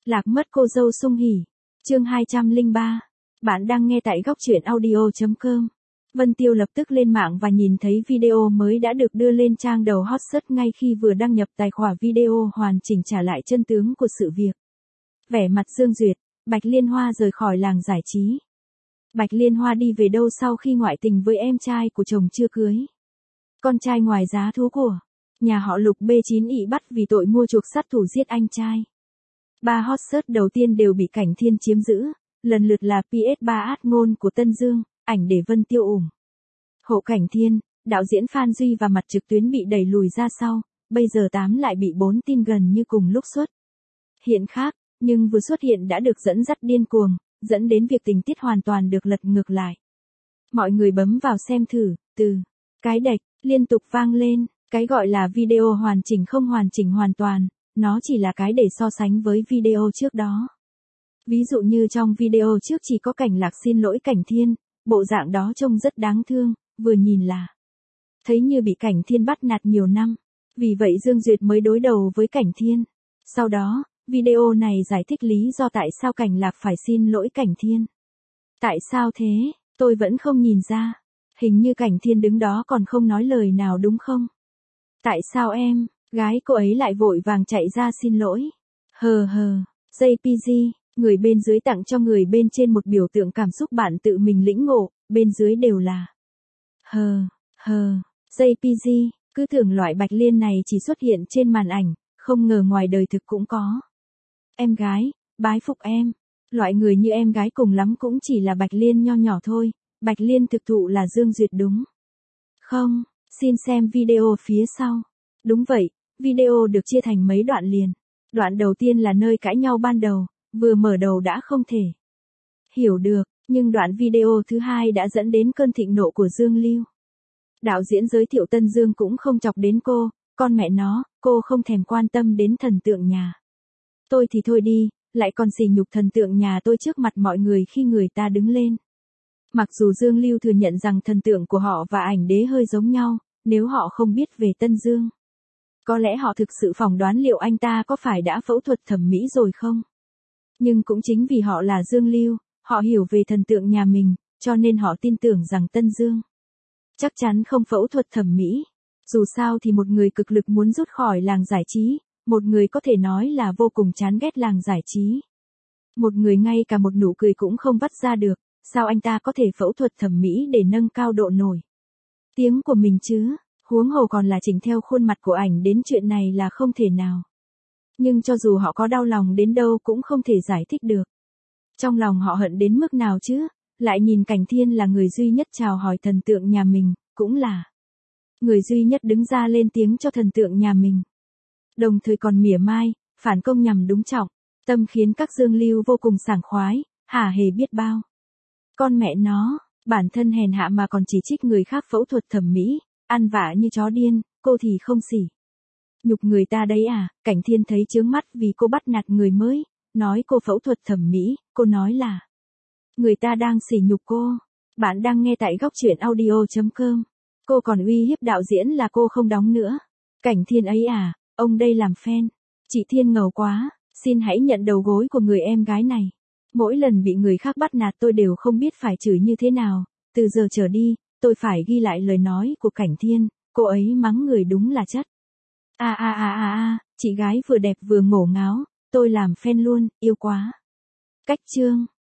Lạc mất cô dâu Sung Hỉ. Chương 203. Bạn đang nghe tại góc truyện audio.com. Vân Tiêu lập tức lên mạng và nhìn thấy video mới đã được đưa lên trang đầu hot search ngay khi vừa đăng nhập tài khoản video hoàn chỉnh trả lại chân tướng của sự việc. Vẻ mặt Dương Duyệt, Bạch Liên Hoa rời khỏi làng giải trí. Bạch Liên Hoa đi về đâu sau khi ngoại tình với em trai của chồng chưa cưới. Con trai ngoài giá thú của nhà họ Lục B9 ị bắt vì tội mua chuộc sát thủ giết anh trai. Ba hot search đầu tiên đều bị Cảnh Thiên chiếm giữ, lần lượt là PS3 át ngôn của Tân Dương, ảnh để Vân Tiêu hộ Cảnh Thiên, đạo diễn Phan Duy và mặt trực tuyến bị đẩy lùi ra sau, bây giờ 8 lại bị 4 tin gần như cùng lúc xuất hiện khác, nhưng vừa xuất hiện đã được dẫn dắt điên cuồng, dẫn đến việc tình tiết hoàn toàn được lật ngược lại. Mọi người bấm vào xem thử, từ cái đạch liên tục vang lên, cái gọi là video hoàn chỉnh không hoàn chỉnh hoàn toàn, nó chỉ là cái để so sánh với video trước đó. Ví dụ như trong video trước chỉ có Cảnh Lạc xin lỗi Cảnh Thiên, bộ dạng đó trông rất đáng thương, vừa nhìn là thấy như bị Cảnh Thiên bắt nạt nhiều năm, vì vậy Dương Duyệt mới đối đầu với Cảnh Thiên. Sau đó, video này giải thích lý do tại sao Cảnh Lạc phải xin lỗi Cảnh Thiên. Tại sao thế, tôi vẫn không nhìn ra, hình như Cảnh Thiên đứng đó còn không nói lời nào đúng không? Tại sao em gái cô ấy lại vội vàng chạy ra xin lỗi? JPG, người bên dưới tặng cho người bên trên một biểu tượng cảm xúc bạn tự mình lĩnh ngộ, bên dưới đều là JPG, cứ tưởng loại Bạch Liên này chỉ xuất hiện trên màn ảnh, không ngờ ngoài đời thực cũng có. Em gái, bái phục em. Loại người như em gái cùng lắm cũng chỉ là Bạch Liên nho nhỏ thôi, Bạch Liên thực thụ là Dương Duyệt đúng không? Xin xem video phía sau. Đúng vậy, video được chia thành mấy đoạn liền. Đoạn đầu tiên là nơi cãi nhau ban đầu, vừa mở đầu đã không thể hiểu được, nhưng đoạn video thứ hai đã dẫn đến cơn thịnh nộ của Dương Lưu. Đạo diễn giới thiệu Tân Dương cũng không chọc đến cô, con mẹ nó, cô không thèm quan tâm đến thần tượng nhà tôi thì thôi đi, lại còn sỉ nhục thần tượng nhà tôi trước mặt mọi người khi người ta đứng lên. Mặc dù Dương Lưu thừa nhận rằng thần tượng của họ và ảnh đế hơi giống nhau, nếu họ không biết về Tân Dương, có lẽ họ thực sự phỏng đoán liệu anh ta có phải đã phẫu thuật thẩm mỹ rồi không. Nhưng cũng chính vì họ là Dương Lưu, họ hiểu về thần tượng nhà mình, cho nên họ tin tưởng rằng Tân Dương chắc chắn không phẫu thuật thẩm mỹ. Dù sao thì một người cực lực muốn rút khỏi làng giải trí, một người có thể nói là vô cùng chán ghét làng giải trí. Một người ngay cả một nụ cười cũng không vắt ra được, sao anh ta có thể phẫu thuật thẩm mỹ để nâng cao độ nổi tiếng của mình chứ, huống hồ còn là chỉnh theo khuôn mặt của ảnh đến chuyện này là không thể nào. Nhưng cho dù họ có đau lòng đến đâu cũng không thể giải thích được. Trong lòng họ hận đến mức nào chứ, lại nhìn Cảnh Thiên là người duy nhất chào hỏi thần tượng nhà mình, cũng là người duy nhất đứng ra lên tiếng cho thần tượng nhà mình. Đồng thời còn mỉa mai, phản công nhằm đúng trọng, tâm khiến các Dương Lưu vô cùng sảng khoái, hả hề biết bao. Con mẹ nó, bản thân hèn hạ mà còn chỉ trích người khác phẫu thuật thẩm mỹ, ăn vạ như chó điên, cô thì không sỉ nhục người ta đấy à? Cảnh Thiên thấy chướng mắt vì cô bắt nạt người mới, nói cô phẫu thuật thẩm mỹ, cô nói là người ta đang sỉ nhục cô. Bạn đang nghe tại góc truyện audio.com. Cô còn uy hiếp đạo diễn là cô không đóng nữa. Cảnh Thiên ấy à, ông đây làm fan. Chị Thiên ngầu quá, xin hãy nhận đầu gối của người em gái này. Mỗi lần bị người khác bắt nạt tôi đều không biết phải chửi như thế nào, từ giờ trở đi, tôi phải ghi lại lời nói của Cảnh Thiên, cô ấy mắng người đúng là chất. Chị gái vừa đẹp vừa ngổ ngáo, tôi làm fan luôn, yêu quá. Cách chương